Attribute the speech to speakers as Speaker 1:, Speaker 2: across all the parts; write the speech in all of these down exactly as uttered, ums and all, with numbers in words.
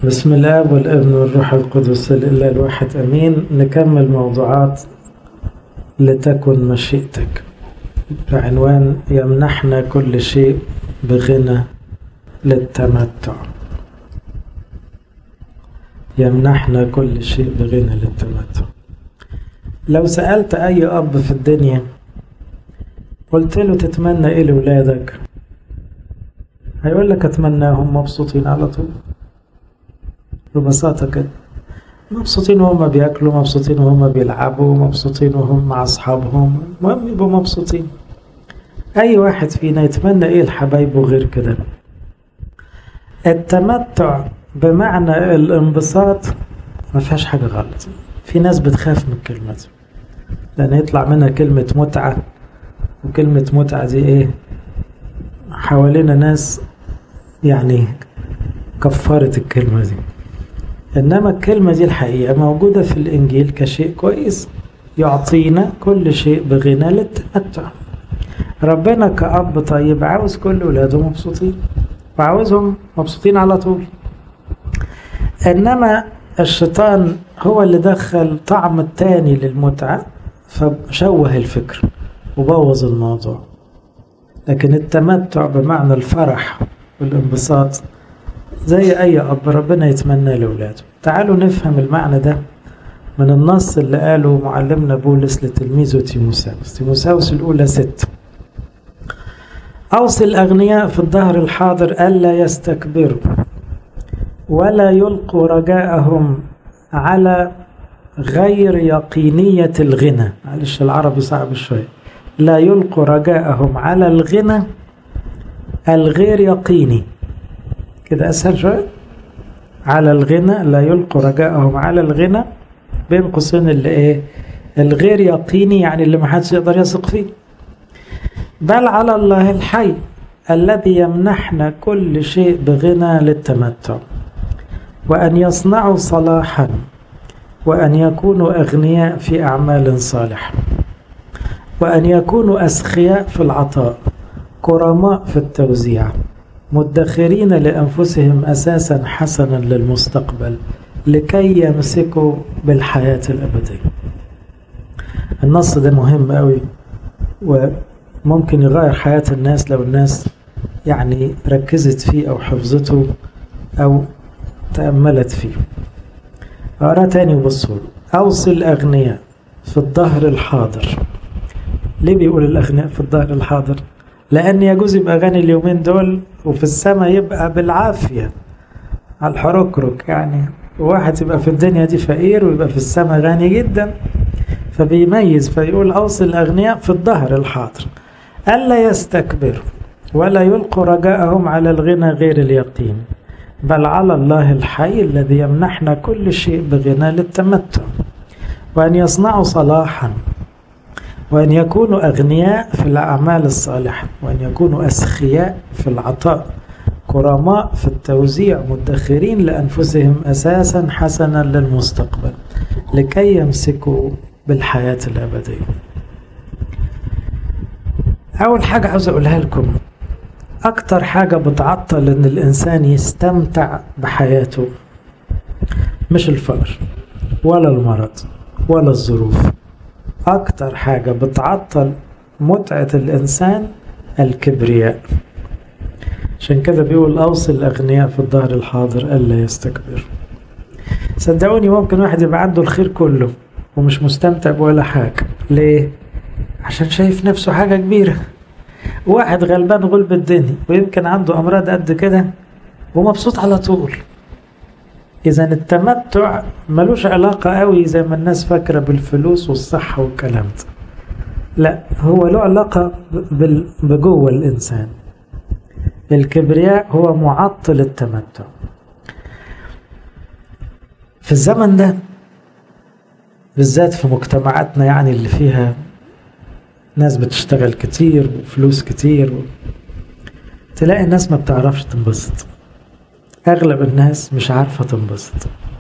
Speaker 1: بسم الله والابن والروح القدس الإله الواحد أمين. نكمل موضوعات لتكن مشيئتك بعنوان يمنحنا كل شيء بغنى للتمتع. يمنحنا كل شيء بغنى للتمتع. لو سألت أي أب في الدنيا قلت له تتمنى إيه لأولادك، هيقول لك أتمناهم مبسوطين على طول ببساطة كده، مبسوطين وهم بياكلوا، مبسوطين وهم بيلعبوا، مبسوطين وهم مع أصحابهم، المهم يبقوا مبسوطين. أي واحد فينا يتمنى إيه لحبايبه غير كده؟ التمتع بمعنى الانبساط ما فيهاش حاجة غلط. في ناس بتخاف من الكلمة دي لأن يطلع منها كلمة متعة، وكلمة متعة دي إيه؟ حوالينا ناس يعني كفرت الكلمة دي، إنما الكلمة دي الحقيقة موجودة في الإنجيل كشيء كويس، يعطينا كل شيء بغنى للتمتع. ربنا كأب طيب عاوز كل ولاده مبسوطين وعاوزهم مبسوطين على طول، إنما الشيطان هو اللي دخل طعم التاني للمتعة فشوه الفكر وبوظ الموضوع. لكن التمتع بمعنى الفرح والانبساط زي أي أب ربنا يتمنى لأولاده. تعالوا نفهم المعنى ده من النص اللي قاله معلمنا بولس لتلميذه تيموساوس. تيموساوس الأولى ست: أوصي الأغنياء في الدهر الحاضر ألا يستكبروا ولا يلقوا رجاءهم على غير يقينية الغنى. معلش العربي صعب شوية. لا يلقوا رجاءهم على الغنى الغير يقيني، كده أسهل شوية. على الغنى، لا يلقوا رجاءهم على الغنى بين قوسين اللي إيه؟ الغير يقيني، يعني اللي محدش يقدر يثق فيه. بل على الله الحي الذي يمنحنا كل شيء بغنى للتمتع، وأن يصنعوا صلاحا، وأن يكونوا أغنياء في أعمال صالحة، وأن يكونوا أسخياء في العطاء، كرماء في التوزيع، مدخرين لأنفسهم أساسا حسنا للمستقبل لكي يمسكوا بالحياة الأبدية. النص ده مهم قوي وممكن يغير حياة الناس لو الناس يعني ركزت فيه أو حفظته أو تأملت فيه. أقرأ تاني وبصوا: أوصي الأغنياء في الظهر الحاضر. ليه بيقول الأغنياء في الظهر الحاضر؟ لأن يجوز يبقى غني اليومين دول وفي السماء يبقى بالعافية على الحركرك، يعني واحد يبقى في الدنيا دي فقير ويبقى في السماء غني جدا، فبيميز فيقول أوصي الأغنياء في الظهر الحاضر ألا يستكبروا ولا يلقوا رجاءهم على الغنى غير اليقين، بل على الله الحي الذي يمنحنا كل شيء بغنى للتمتع، وأن يصنعوا صلاحا، وأن يكونوا أغنياء في الأعمال الصالحة، وأن يكونوا أسخياء في العطاء، كرماء في التوزيع، مدخرين لأنفسهم أساسا حسنا للمستقبل لكي يمسكوا بالحياة الأبدية. أول حاجة عاوز أقولها لكم، أكتر حاجة بتعطل إن الإنسان يستمتع بحياته مش الفقر ولا المرض ولا الظروف. أكتر حاجة بتعطل متعة الإنسان الكبرياء. عشان كده بيقول أوصي الأغنياء في الظهر الحاضر ألا يستكبر. صدقوني ممكن واحد يبقى عنده الخير كله ومش مستمتع بولا حاجة. ليه؟ عشان شايف نفسه حاجة كبيرة. واحد غلبان غلب الدنيا ويمكن عنده أمراض قد كده ومبسوط على طول. إذن التمتع ملوش علاقة قوي زي ما الناس فاكرة بالفلوس والصحة والكلام ده. لا، هو له علاقة بجوه الإنسان. الكبرياء هو معطل التمتع. في الزمن ده بالذات في مجتمعاتنا يعني اللي فيها ناس بتشتغل كتير وفلوس كتير، تلاقي الناس ما بتعرفش تنبسط. أغلب الناس مش عارفة تنبسط.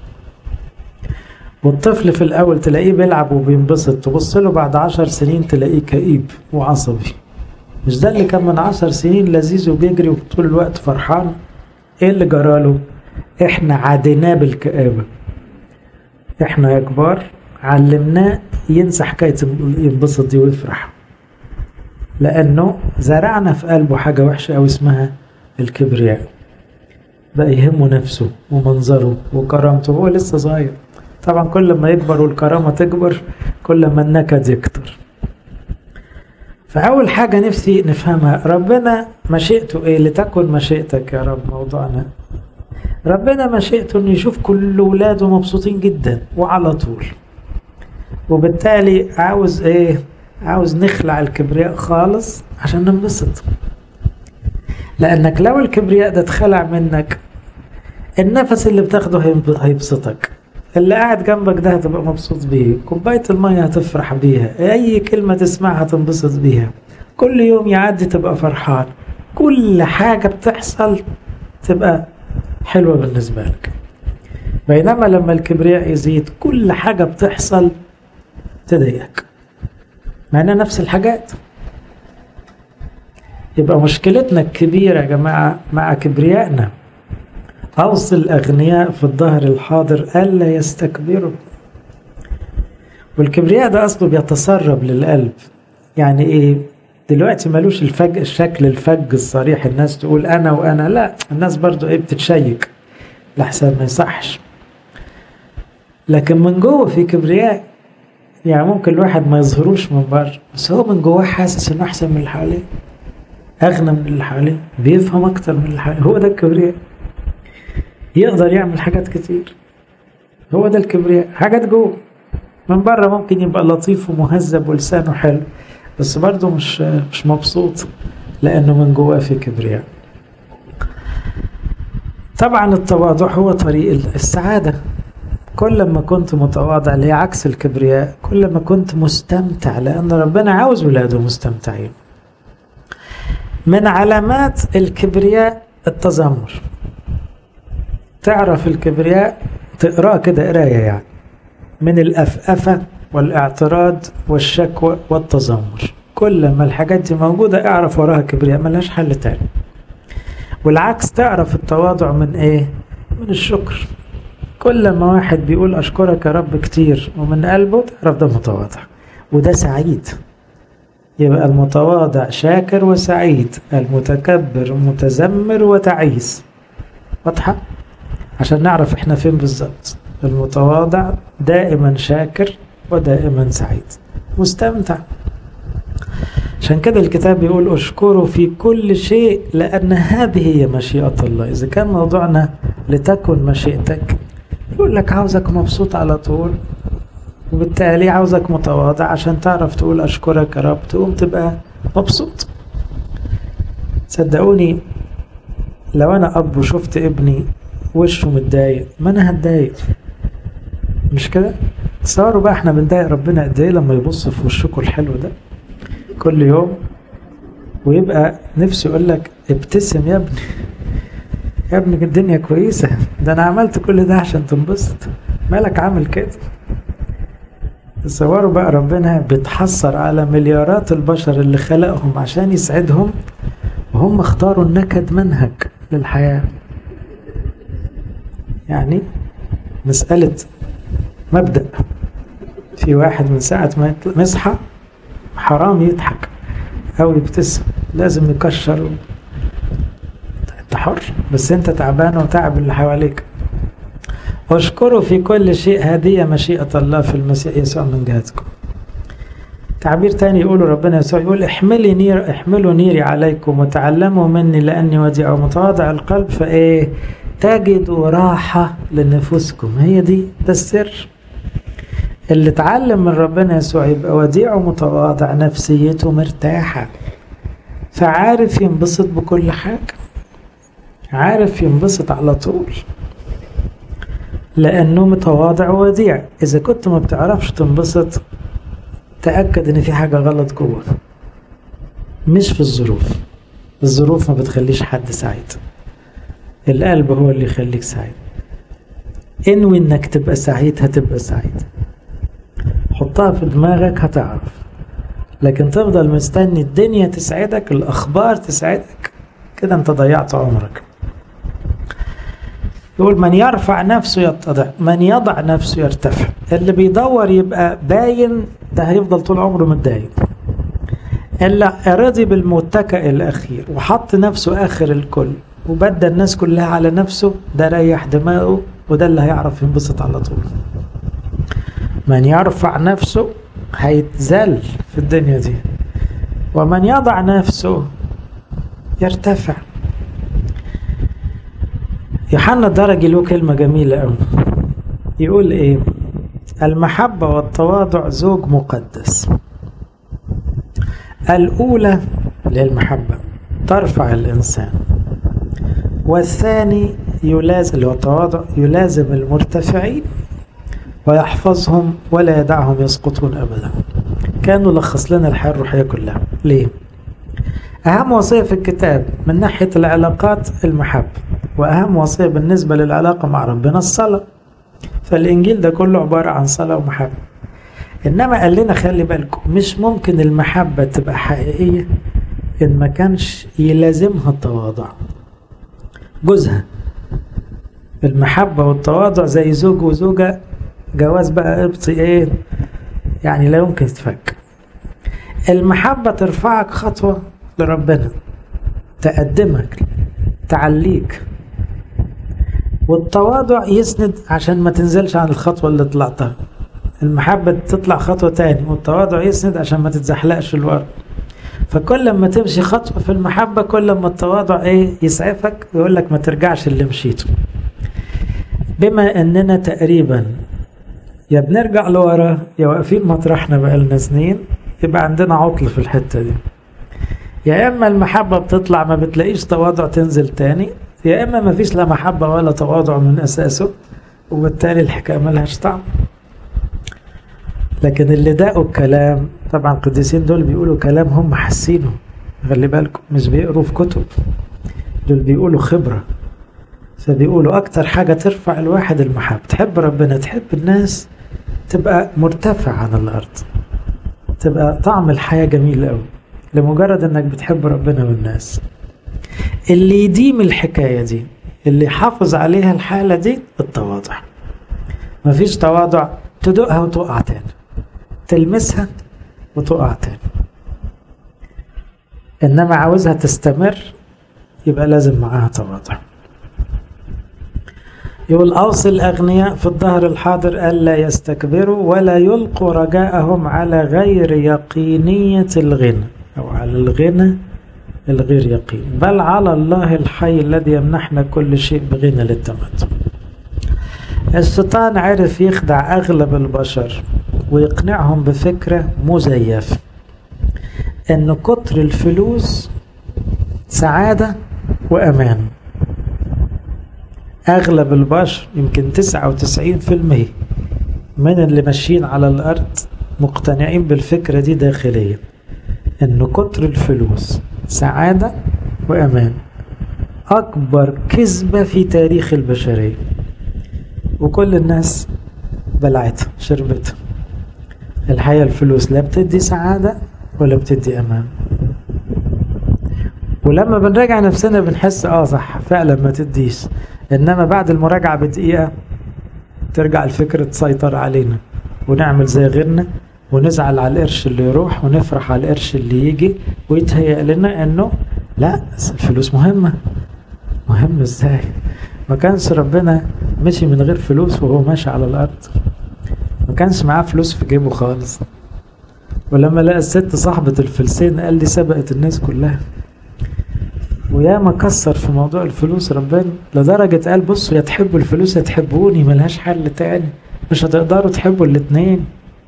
Speaker 1: والطفل في الأول تلاقيه بيلعب وبينبسط، تبص له بعد عشر سنين تلاقيه كئيب وعصبي. مش ده اللي كان من عشر سنين لذيذ وبيجري وطول الوقت فرحان؟ ايه اللي جراله؟ احنا عاديناه بالكآبة، احنا يا كبار علمناه ينسى حكاية ينبسط دي ويفرح، لأنه زرعنا في قلبه حاجة وحشة أو اسمها الكبرياء. بقى يهمه نفسه ومنظره وكرامته، هو لسه صغير. طبعا كل ما يكبر والكرامة تكبر كل ما النكد يكتر. فأول حاجة نفسي نفهمها، ربنا مشيئته إيه؟ لتكن مشيئتك يا رب. موضوعنا ربنا مشيئته إنه يشوف كل ولاده مبسوطين جدا وعلى طول، وبالتالي عاوز إيه؟ عاوز نخلع الكبرياء خالص عشان ننبسط. لأنك لو الكبرياء ده اتخلع منك، النفس اللي بتاخده هيبسطك، اللي قاعد جنبك ده هتبقى مبسوط بيه، كوباية المية هتفرح بيها، أي كلمة تسمعها تنبسط بيها، كل يوم يعدي تبقى فرحان، كل حاجة بتحصل تبقى حلوة بالنسبة لك. بينما لما الكبرياء يزيد كل حاجة بتحصل تضايقك، مع انها نفس الحاجات. يبقى مشكلتنا الكبيرة يا جماعة مع كبريائنا. أوصي الأغنياء في الظهر الحاضر ألا يستكبروا. والكبرياء ده أصله بيتسرب للقلب. يعني إيه؟ دلوقتي ملوش الفج الشكل الفج الصريح، الناس تقول أنا وأنا، لا، الناس برضو إيه بتتشيك لحسن ما يصحش، لكن من جوه في كبرياء. يعني ممكن الواحد ما يظهروش من بره، بس هو من جوه حاسس إنه أحسن من اللي حواليه، أغنى من اللي حواليه، بيفهم أكتر من اللي حواليه. هو ده الكبرياء، يقدر يعمل حاجات كتير. هو ده الكبرياء، حاجات جوه. من بره ممكن يبقى لطيف ومهذب ولسانه حلو، بس برضه مش مش مبسوط، لأنه من جواه في كبرياء. طبعا التواضع هو طريق السعادة. كل ما كنت متواضع، اللي هي عكس الكبرياء، كل ما كنت مستمتع، لأن ربنا عاوز ولاده مستمتعين. من علامات الكبرياء التذمر. تعرف الكبرياء تقرأ كده قراية، يعني من الأفأفة والاعتراض والشكوى والتذمر. كل ما الحاجات دي موجودة اعرف وراها كبرياء، ملهاش حل تاني. والعكس تعرف التواضع من ايه؟ من الشكر. كل ما واحد بيقول أشكرك يا رب كتير ومن قلبه، تعرف ده متواضع وده سعيد. يبقى المتواضع شاكر وسعيد، المتكبر متذمر وتعيس. واضحة؟ عشان نعرف احنا فين بالظبط. المتواضع دائما شاكر ودائما سعيد مستمتع. عشان كده الكتاب بيقول اشكروا في كل شيء لأن هذه هي مشيئة الله. إذا كان موضوعنا لتكن مشيئتك، يقول لك عاوزك مبسوط على طول، وبالتالي عاوزك متواضع عشان تعرف تقول أشكرك يا رب، تقوم تبقى مبسوط. صدقوني لو أنا أب وشفت ابني وشه متضايق، ما أنا هتضايق، مش كده؟ تصوروا بقى احنا بنضايق ربنا قد ايه لما يبص في وشكوا الحلو ده كل يوم، ويبقى نفسه يقول لك ابتسم يا ابني، يا ابني الدنيا كويسة، ده أنا عملت كل ده عشان تنبسط، مالك عامل كده؟ تصوروا بقى ربنا بيتحسر على مليارات البشر اللي خلقهم عشان يسعدهم، وهم اختاروا النكد منهج للحياة. يعني مسألة مبدأ. في واحد من ساعة ما يصحى حرام يضحك أو يبتسم، لازم يكشر. انت حر، بس انت تعبان وتعب اللي حواليك. واشكروا في كل شيء، هذه مشيئة الله في المسيح يسوع من جهتكم. تعبير تاني يقوله ربنا يسوع، يقول احملي نير احملوا نيري عليكم وتعلموا مني لأني وديع ومتواضع القلب، فايه تجدوا راحة لنفوسكم. هي دي ده السر. اللي اتعلم من ربنا يسوع يبقى وديع ومتواضع، نفسيته مرتاحة، فعارف ينبسط بكل حاجة، عارف ينبسط على طول لأنه متواضع ووديع. إذا كنت ما بتعرفش تنبسط، تأكد إن في حاجة غلط جوه، مش في الظروف. الظروف ما بتخليش حد سعيد، القلب هو اللي يخليك سعيد. انوي إنك تبقى سعيد هتبقى سعيد، حطها في دماغك هتعرف. لكن تفضل مستني الدنيا تسعدك، الأخبار تسعدك، كده انت ضيعت عمرك. يقول من يرفع نفسه يتضع، من يضع نفسه يرتفع. اللي بيدور يبقى باين ده هيفضل طول عمره متضايق. اللي رضي بالمتكئ الأخير وحط نفسه آخر الكل وبدأ الناس كلها على نفسه، ده ريح دماغه، وده اللي هيعرف ينبسط على طول. من يرفع نفسه هيتذل في الدنيا دي، ومن يضع نفسه يرتفع. يوحنا الدرجي له كلمة جميلة قوي، يقول ايه؟ المحبة والتواضع زوج مقدس. الأولى اللي هي المحبة ترفع الإنسان، والثاني يلازم اللي هو التواضع يلازم المرتفعين ويحفظهم ولا يدعهم يسقطون أبدا. كانوا لخص لنا الحياة الروحية كلها. ليه؟ أهم وصية في الكتاب من ناحية العلاقات المحبة، وأهم وصية بالنسبة للعلاقة مع ربنا الصلاة. فالإنجيل ده كله عبارة عن صلاة ومحبة. إنما قال لنا خلي بالكم، مش ممكن المحبة تبقى حقيقية إن ما كانش يلازمها التواضع. جوزها المحبة والتواضع زي زوج وزوجة، جواز بقى ابطي ايه يعني، لا يمكن تفك. المحبة ترفعك خطوة لربنا، تقدمك، تعليك، والتواضع يسند عشان ما تنزلش عن الخطوة اللي طلعتها. المحبة تطلع خطوة تاني، والتواضع يسند عشان ما تتزحلقش الورد. فكل ما تمشي خطوة في المحبة كل ما التواضع ايه يسعفك ويقول لك ما ترجعش اللي مشيته. بما اننا تقريبا يا بنرجع لورا يا واقفين مطرحنا بقالنا سنين، يبقى عندنا عطل في الحتة دي. يا اما المحبة بتطلع ما بتلاقيش تواضع تنزل تاني، يا اما ما فيش لا محبة ولا تواضع من اساسه، وبالتالي الحكاية ملهاش طعم. لكن اللي داقوا الكلام، طبعا القديسين دول بيقولوا كلام هم حاسينه، خلي بالكم مش بيقروا في كتب، دول بيقولوا خبرة. فبيقولوا اكتر حاجة ترفع الواحد المحبة. تحب ربنا، تحب الناس، تبقى مرتفع عن الارض، تبقى طعم الحياة جميل قوي لمجرد انك بتحب ربنا والناس. اللي يديم الحكاية دي، اللي يحافظ عليها الحالة دي، التواضع. مفيش تواضع تدوقها وتقع تاني، تلمسها وتقع تاني. انما عاوزها تستمر يبقى لازم معاها تواضع. يقول أوصي الأغنياء في الظهر الحاضر ألا يستكبروا ولا يلقوا رجاءهم على غير يقينية الغنى، أو على الغنى الغير يقين، بل على الله الحي الذي يمنحنا كل شيء بغنى للتمتع. الشيطان عرف يخدع أغلب البشر ويقنعهم بفكرة مزيفة إن كتر الفلوس سعادة وأمان. أغلب البشر يمكن تسعة وتسعين في المية من اللي ماشيين على الأرض مقتنعين بالفكرة دي داخليا، إن كتر الفلوس سعادة وأمان. أكبر كذبة في تاريخ البشرية، وكل الناس بلعتها شربتها. الحقيقة الفلوس لا بتدي سعادة ولا بتدي أمان. ولما بنراجع نفسنا بنحس اه صح فعلا ما تديش، انما بعد المراجعة بدقيقة ترجع الفكرة تسيطر علينا ونعمل زي غيرنا ونزعل على القرش اللي يروح ونفرح على القرش اللي يجي، ويتهيأ لنا انه لا الفلوس مهمة. مهم ازاي؟ ما كانش ربنا مشي من غير فلوس وهو ماشي على الارض، ما كانش معاه فلوس في جيبه خالص. ولما لقى الست صاحبة الفلسين قال لي سبقت الناس كلها. ويا ما كسر في موضوع الفلوس ربنا لدرجة قال بصوا يا تحبوا الفلوس يا تحبوني، ملهاش حل تاني، مش هتقدروا تحبوا الاتنين.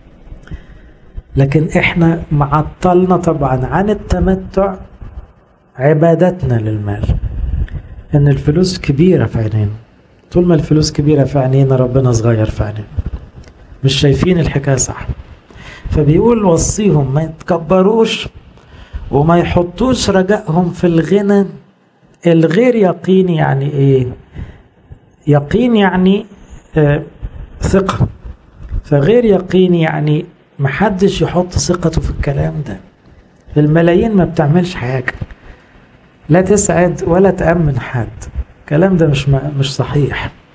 Speaker 1: لكن احنا معطلنا طبعا عن التمتع عبادتنا للمال، ان الفلوس كبيرة في عينينا. طول ما الفلوس كبيرة في عينينا ربنا صغير في عينينا، مش شايفين الحكاية صح. فبيقول وصيهم ما يتكبروش وما يحطوش رجائهم في الغنى الغير يقيني. يعني ايه يقين؟ يعني آه ثقة. فغير يقيني يعني محدش يحط ثقته في الكلام ده. الملايين ما بتعملش حاجة، لا تسعد ولا تأمن حد. الكلام ده مش مش صحيح.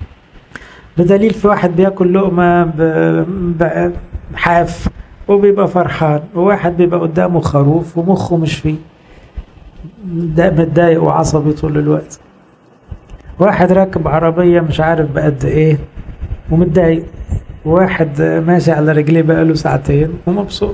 Speaker 1: بدليل في واحد بياكل لقمة بحاف وبيبقى فرحان، وواحد بيبقى قدامه خروف ومخه مش فيه، ده متضايق وعصبي طول الوقت. واحد راكب عربية مش عارف بقد ايه ومتضايق، واحد ماشي على رجليه بقاله ساعتين ومبسوط.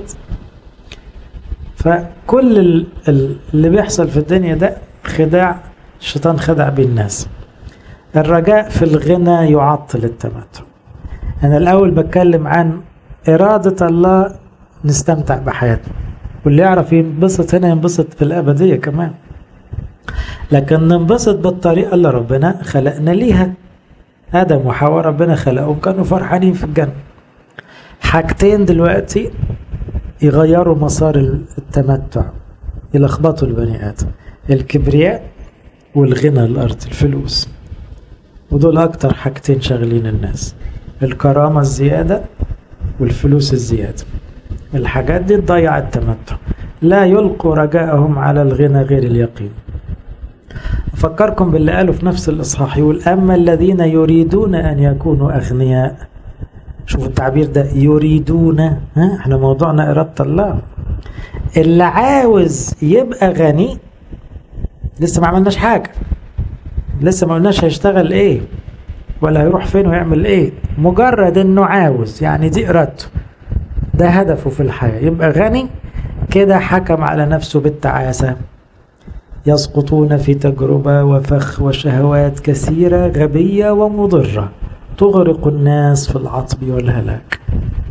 Speaker 1: فكل اللي بيحصل في الدنيا ده خداع الشيطان، خدع بيه الناس. الرجاء في الغنى يعطل التمتع. أنا الأول بتكلم عن إرادة الله نستمتع بحياتنا، واللي يعرف ينبسط هنا ينبسط في الأبدية كمان، لكن ننبسط بالطريقة اللي ربنا خلقنا ليها. آدم وحواء ربنا خلقهم كانوا فرحانين في الجنة. حاجتين دلوقتي يغيروا مسار التمتع، يلخبطوا البني آدم: الكبرياء والغنى الأرض، الفلوس. ودول أكتر حاجتين شغلين الناس، الكرامة الزيادة والفلوس الزيادة. الحاجات دي تضيع التمتع. لا يلقوا رجاءهم على الغنى غير اليقين. أفكركم باللي قالوا في نفس الإصحاح، يقول: أما الذين يريدون أن يكونوا أغنياء. شوفوا التعبير ده، يريدون. ها احنا موضوعنا إرادة الله. اللي عاوز يبقى غني لسه ما عملناش حاجة، لسه ما قلناش هيشتغل ايه ولا هيروح فين ويعمل ايه، مجرد انه عاوز، يعني دي ارادته، ده هدفه في الحياة، يبقى غني كده حكم على نفسه بالتعاسة. يسقطون في تجربة وفخ وشهوات كثيرة غبية ومضرة تغرق الناس في العطب والهلاك.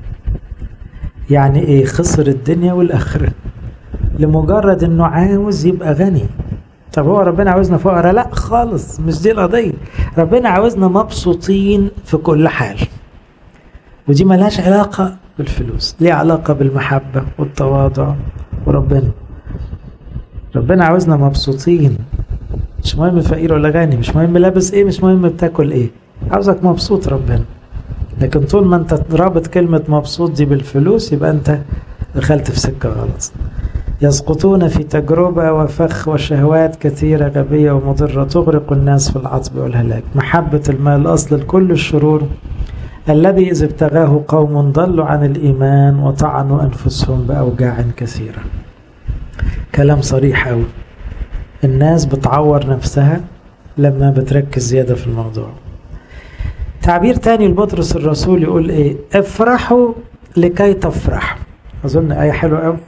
Speaker 1: يعني ايه؟ خسر الدنيا والآخرة لمجرد انه عاوز يبقى غني. طب هو ربنا عاوزنا فقراء؟ لا خالص، مش دي القضية. ربنا عاوزنا مبسوطين في كل حال، ودي ملهاش علاقة بالفلوس، ليه علاقة بالمحبة والتواضع وربنا. ربنا عاوزنا مبسوطين، مش مهم فقير ولا غني، مش مهم لابس ايه، مش مهم بتاكل ايه، عاوزك مبسوط ربنا. لكن طول ما انت رابط كلمة مبسوط دي بالفلوس يبقى انت دخلت في سكة غلط. يسقطون في تجربة وفخ وشهوات كثيرة غبية ومضرة تغرق الناس في العطب والهلاك. محبة المال أصل لكل الشرور، الذي إذا ابتغاه قوم ضلوا عن الإيمان وطعنوا أنفسهم بأوجاع كثيرة. كلام صريح أوي. الناس بتعور نفسها لما بتركز زيادة في الموضوع. تعبير تاني لبطرس الرسول يقول إيه؟ افرحوا لكي تفرحوا. أظن آية حلوة أوي.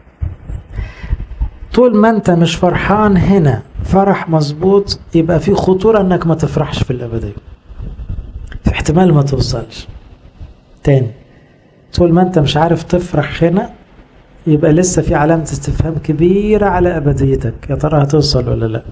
Speaker 1: طول ما انت مش فرحان هنا فرح مظبوط، يبقى في خطورة انك ما تفرحش في الابدية، في احتمال ما توصلش. تاني، طول ما انت مش عارف تفرح هنا يبقى لسه في علامة استفهام كبيرة على ابديتك، يا ترى هتوصل ولا لا.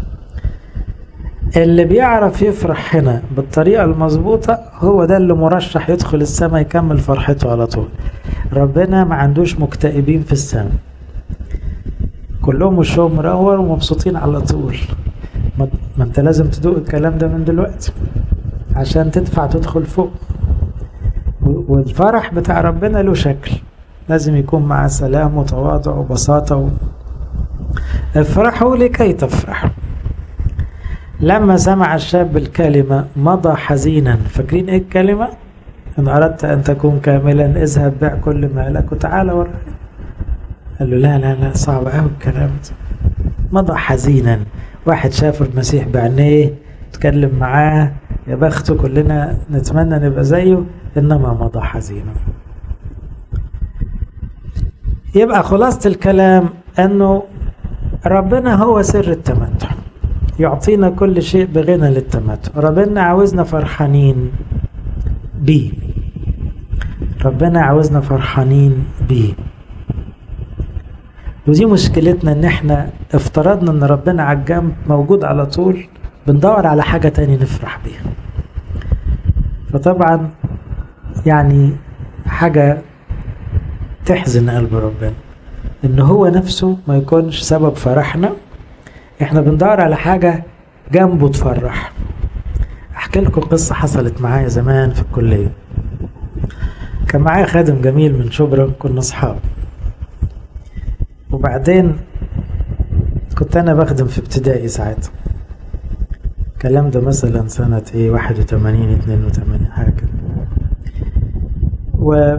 Speaker 1: اللي بيعرف يفرح هنا بالطريقة المظبوطة هو ده اللي مرشح يدخل السماء يكمل فرحته على طول. ربنا ما عندوش مكتئبين في السماء، كلهم وشهم منور ومبسوطين على طول. ما انت لازم تدوق الكلام ده من دلوقتي عشان تدفع تدخل فوق. والفرح بتاع ربنا له شكل، لازم يكون مع سلام وتواضع وبساطة و... افرحوا لكي تفرحوا. لما سمع الشاب الكلمة مضى حزينا. فاكرين ايه الكلمة؟ ان اردت ان تكون كاملا اذهب بيع كل مالك وتعالى وراي. قال له لا لا لا، صعب قوي الكلام ده. مضى حزينا. واحد شاف المسيح بعينيه، تكلم معاه، يا بخته، كلنا نتمنى نبقى زيه، انما مضى حزينا. يبقى خلاصة الكلام انه ربنا هو سر التمتع، يعطينا كل شيء بغنى للتمتع. ربنا عاوزنا فرحانين بيه، ربنا عاوزنا فرحانين بيه. ودي مشكلتنا، ان احنا افترضنا ان ربنا على الجنب موجود على طول، بندور على حاجة تاني نفرح بيها. فطبعا يعني حاجة تحزن قلب ربنا ان هو نفسه ما يكونش سبب فرحنا. احنا بندور على حاجة جنبه تفرح. احكي لكم قصة حصلت معايا زمان في الكلية. كان معايا خادم جميل من شبرا، كنا اصحاب، وبعدين كنت انا بخدم في ابتدائي ساعتها. الكلام ده مثلا سنة ايه واحد وتمانين اتنين وتمانين حاجة كده. و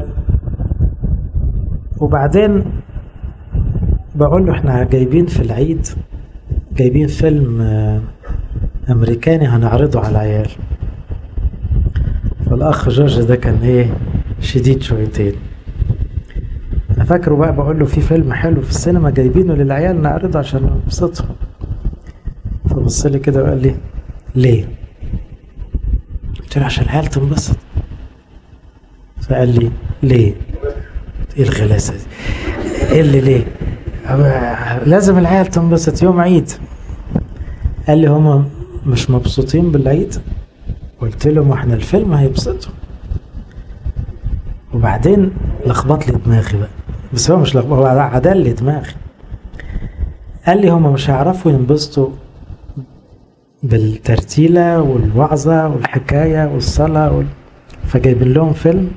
Speaker 1: وبعدين بقول له احنا جايبين في العيد جايبين فيلم امريكاني هنعرضه على العيال. فالاخ جورج ده كان ايه شديد شويتين. انا فاكره بقى بقول له في فيلم حلو في السينما جايبينه للعيال نعرضه عشان نبسطهم. فبص لي كده وقال لي ليه؟ قلت له عشان العيال تنبسط. فقال لي ليه؟ ايه الغلاسه دي؟ ايه اللي ليه؟ لازم العيال تنبسط يوم عيد. قال لي هما مش مبسوطين بالعيد؟ قلت له ما احنا الفيلم هيبسطهم. وبعدين لخبط لي دماغي بقى، بس هو مش لخبط، هو عدل لي دماغي. قال لي هما مش هيعرفوا ينبسطوا بالترتيلة والوعظة والحكاية والصلاة وال... فجايبين لهم فيلم.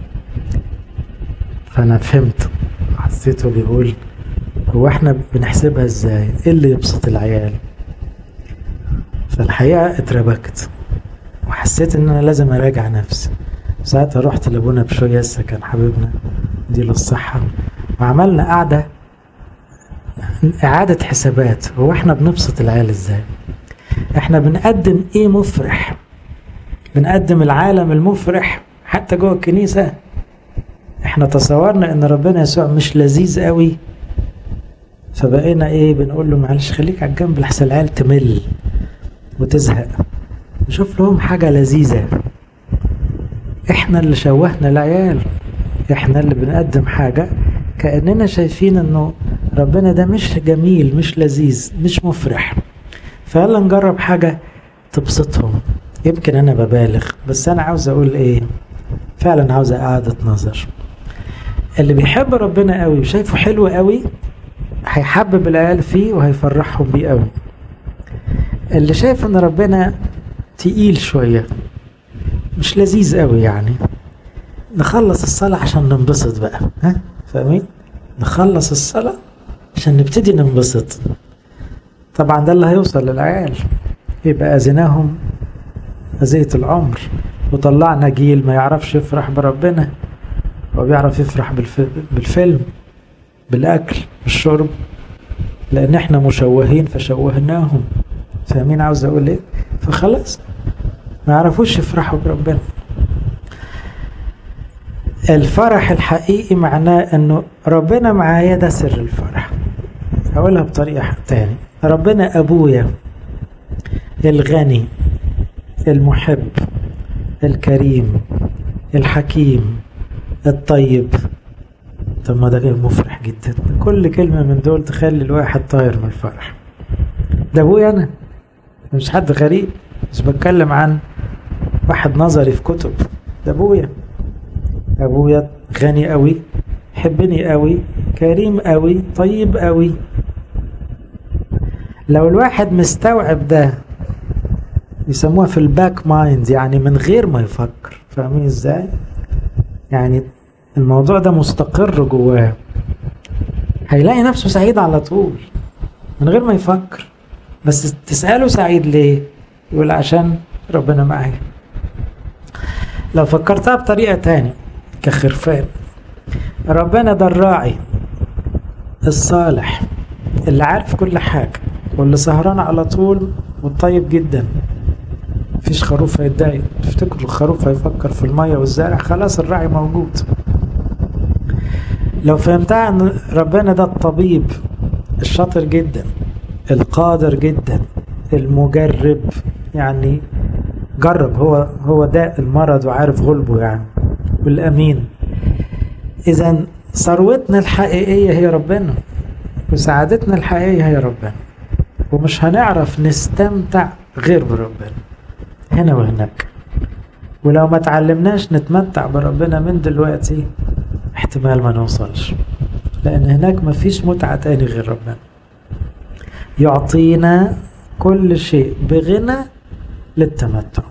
Speaker 1: فأنا فهمت، حسيته بيقول هو احنا بنحسبها ازاي؟ ايه اللي يبسط العيال؟ فالحقيقة اتربكت وحسيت ان انا لازم اراجع نفسي. ساعتها رحت لابونا بشوي يسا كان حبيبنا دي للصحة، وعملنا قعدة اعادة حسابات. هو احنا بنبسط العيال ازاي؟ احنا بنقدم ايه مفرح؟ بنقدم العالم المفرح حتى جوه الكنيسة. احنا تصورنا ان ربنا يسوع مش لذيذ قوي، فبقينا ايه بنقول له معلش خليك على الجنب لحسن العيال تمل وتزهق، نشوف لهم حاجة لذيذة. احنا اللي شوهنا العيال، احنا اللي بنقدم حاجة كأننا شايفين انه ربنا ده مش جميل مش لذيذ مش مفرح. فيلا نجرب حاجة تبسطهم. يمكن انا ببالغ، بس انا عاوز اقول ايه، فعلا عاوز اعادة نظر. اللي بيحب ربنا قوي وشايفه حلو قوي هيحبب العيال فيه وهيفرحهم بيه قوي. اللي شايف ان ربنا تقيل شوية مش لذيذ قوي، يعني نخلص الصلاة عشان ننبسط بقى، ها فاهمين؟ نخلص الصلاة عشان نبتدي ننبسط. طبعا ده اللي هيوصل للعيال، يبقى أذناهم أذية العمر وطلعنا جيل ما يعرفش يفرح بربنا، وبيعرف يفرح بالفيلم بالأكل بالشرب، لأن احنا مشوهين فشوهناهم. فاهمين عاوز أقول ايه؟ فخلاص ما يعرفوش يفرحوا بربنا. الفرح الحقيقي معناه انه ربنا معايا، ده سر الفرح. هقولها بطريقة تاني، ربنا أبويا الغني المحب الكريم الحكيم الطيب. طب ما ده مفرح جدا، كل كلمة من دول تخلي الواحد طاير من الفرح. ده أبويا أنا، مش حد غريب، مش بتكلم عن واحد نظري في كتب، ده أبويا. أبويا غني قوي، حبني قوي، كريم قوي، طيب قوي. لو الواحد مستوعب ده يسموها في الباك مايند، يعني من غير ما يفكر. فاهمين ازاي؟ يعني الموضوع ده مستقر جواه، هيلاقي نفسه سعيد على طول من غير ما يفكر. بس تسأله سعيد ليه؟ يقول عشان ربنا معايا. لو فكرتها بطريقة تاني كخرفان، ربنا ده الراعي الصالح اللي عارف كل حاجة واللي سهران على طول والطيب جدا. مفيش خروف هيتضايق. تفتكروا الخروف هيفكر في المية والزرع؟ خلاص الراعي موجود. لو فهمتها ان ربنا ده الطبيب الشاطر جدا القادر جدا المجرب، يعني جرب، هو هو داء المرض وعارف غلبه يعني، والامين. اذا ثروتنا الحقيقية هي ربنا، وسعادتنا الحقيقية هي ربنا، ومش هنعرف نستمتع غير بربنا هنا وهناك. ولو ما تعلمناش نتمتع بربنا من دلوقتي احتمال ما نوصلش، لان هناك ما فيش متعة تاني غير ربنا. يعطينا كل شيء بغنى للتمتع.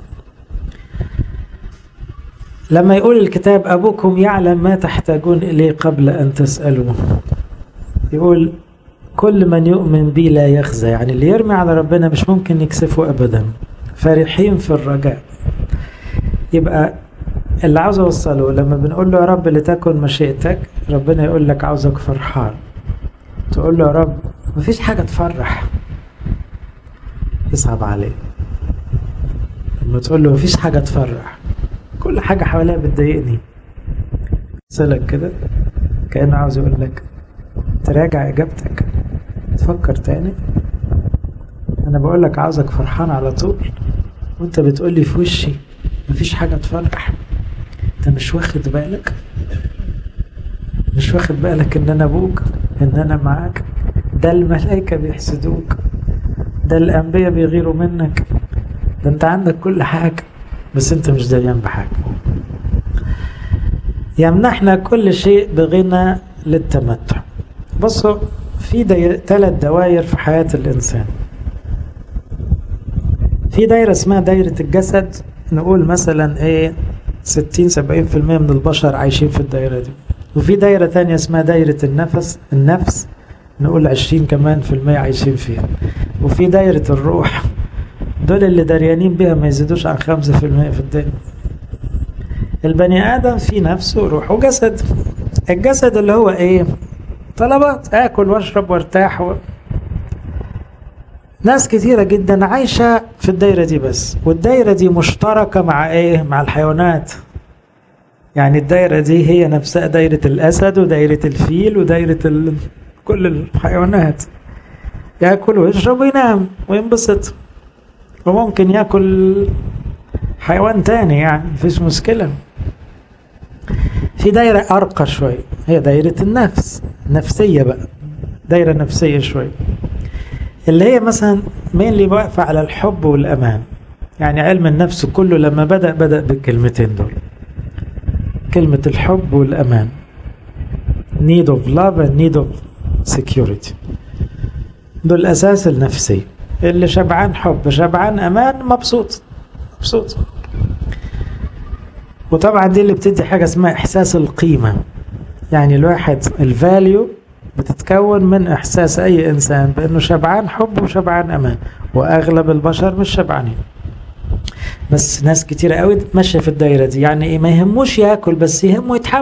Speaker 1: لما يقول الكتاب أبوكم يعلم ما تحتاجون إليه قبل أن تسألوه، يقول كل من يؤمن بي لا يخزى، يعني اللي يرمي على ربنا مش ممكن يكسفه أبدا. فرحين في الرجاء. يبقى اللي عاوز اوصله لما بنقول له يا رب لتكن مشيئتك، ربنا يقول لك عاوزك فرحان. تقول له يا رب مفيش حاجة تفرح، يصعب عليه. لما تقول له مفيش حاجة تفرح، كل حاجة حواليها بتضايقني، صلك كده كأنه عاوز يقول لك تراجع إجابتك، تفكر تاني. أنا بقول لك عاوزك فرحان على طول، وأنت بتقول لي في وشي مفيش حاجة تفرح. أنت مش واخد بالك؟ مش واخد بالك إن أنا أبوك، إن أنا معاك؟ ده الملائكة بيحسدوك، ده الأنبياء بيغيروا منك، ده أنت عندك كل حاجة بس أنت مش دريان بحاجة. يمنحنا كل شيء بغنى للتمتع. بصوا في داير ثلاث دوائر في حياة الإنسان. في دايرة اسمها دايرة الجسد، نقول مثلا ايه ستين سبعين في المية من البشر عايشين في الدايرة دي. وفي دايرة تانية اسمها دايرة النفس النفس نقول عشرين كمان في المية عايشين فيها. وفي دايرة الروح، دول اللي دريانين بها ما يزيدوش عن خمسة في المية في الدنيا. البني آدم في نفسه روح وجسد. الجسد اللي هو ايه؟ طلبات، اكل واشرب وارتاح و... ناس كثيرة جدا عايشة في الدايرة دي بس، والدايرة دي مشتركة مع ايه؟ مع الحيوانات. يعني الدايرة دي هي نفسها دايرة الأسد ودايرة الفيل ودايرة ال... كل الحيوانات. يأكل ويشرب وينام وينبسط، وممكن يأكل حيوان تاني، يعني مفيش مشكلة. في دايرة أرقى شوي، هي دايرة النفس، نفسية بقى، دايرة نفسية شوي، اللي هي مثلا مين اللي واقفة على الحب والأمان. يعني علم النفس كله لما بدأ بدأ بالكلمتين دول، كلمة الحب والأمان، need of love and need of security. دول أساس النفسية. اللي شبعان حب شبعان أمان مبسوط مبسوط. وطبعا دي اللي بتدي حاجة اسمها إحساس القيمة. يعني الواحد الفاليو بتتكون من إحساس أي إنسان بأنه شبعان حب وشبعان أمان، وأغلب البشر مش شبعانين. بس ناس كتير قوي ماشية في الدايرة دي، يعني إيه؟ ما يهموش يأكل بس يهمه يتحب.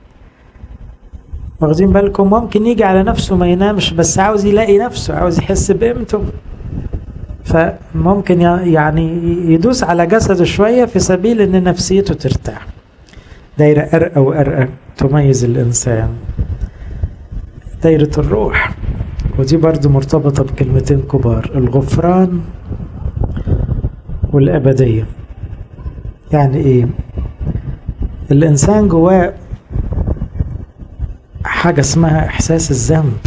Speaker 1: واخدين بالكم؟ ممكن يجي على نفسه ما ينامش بس عاوز يلاقي نفسه، عاوز يحس بقيمته، فممكن يعني يدوس على جسده شوية في سبيل ان نفسيته ترتاح. دايرة أرقى وأرقى تميز الإنسان دايرة الروح، ودي برضو مرتبطة بكلمتين كبار، الغفران والأبدية. يعني ايه؟ الإنسان جواه حاجة اسمها إحساس الذنب.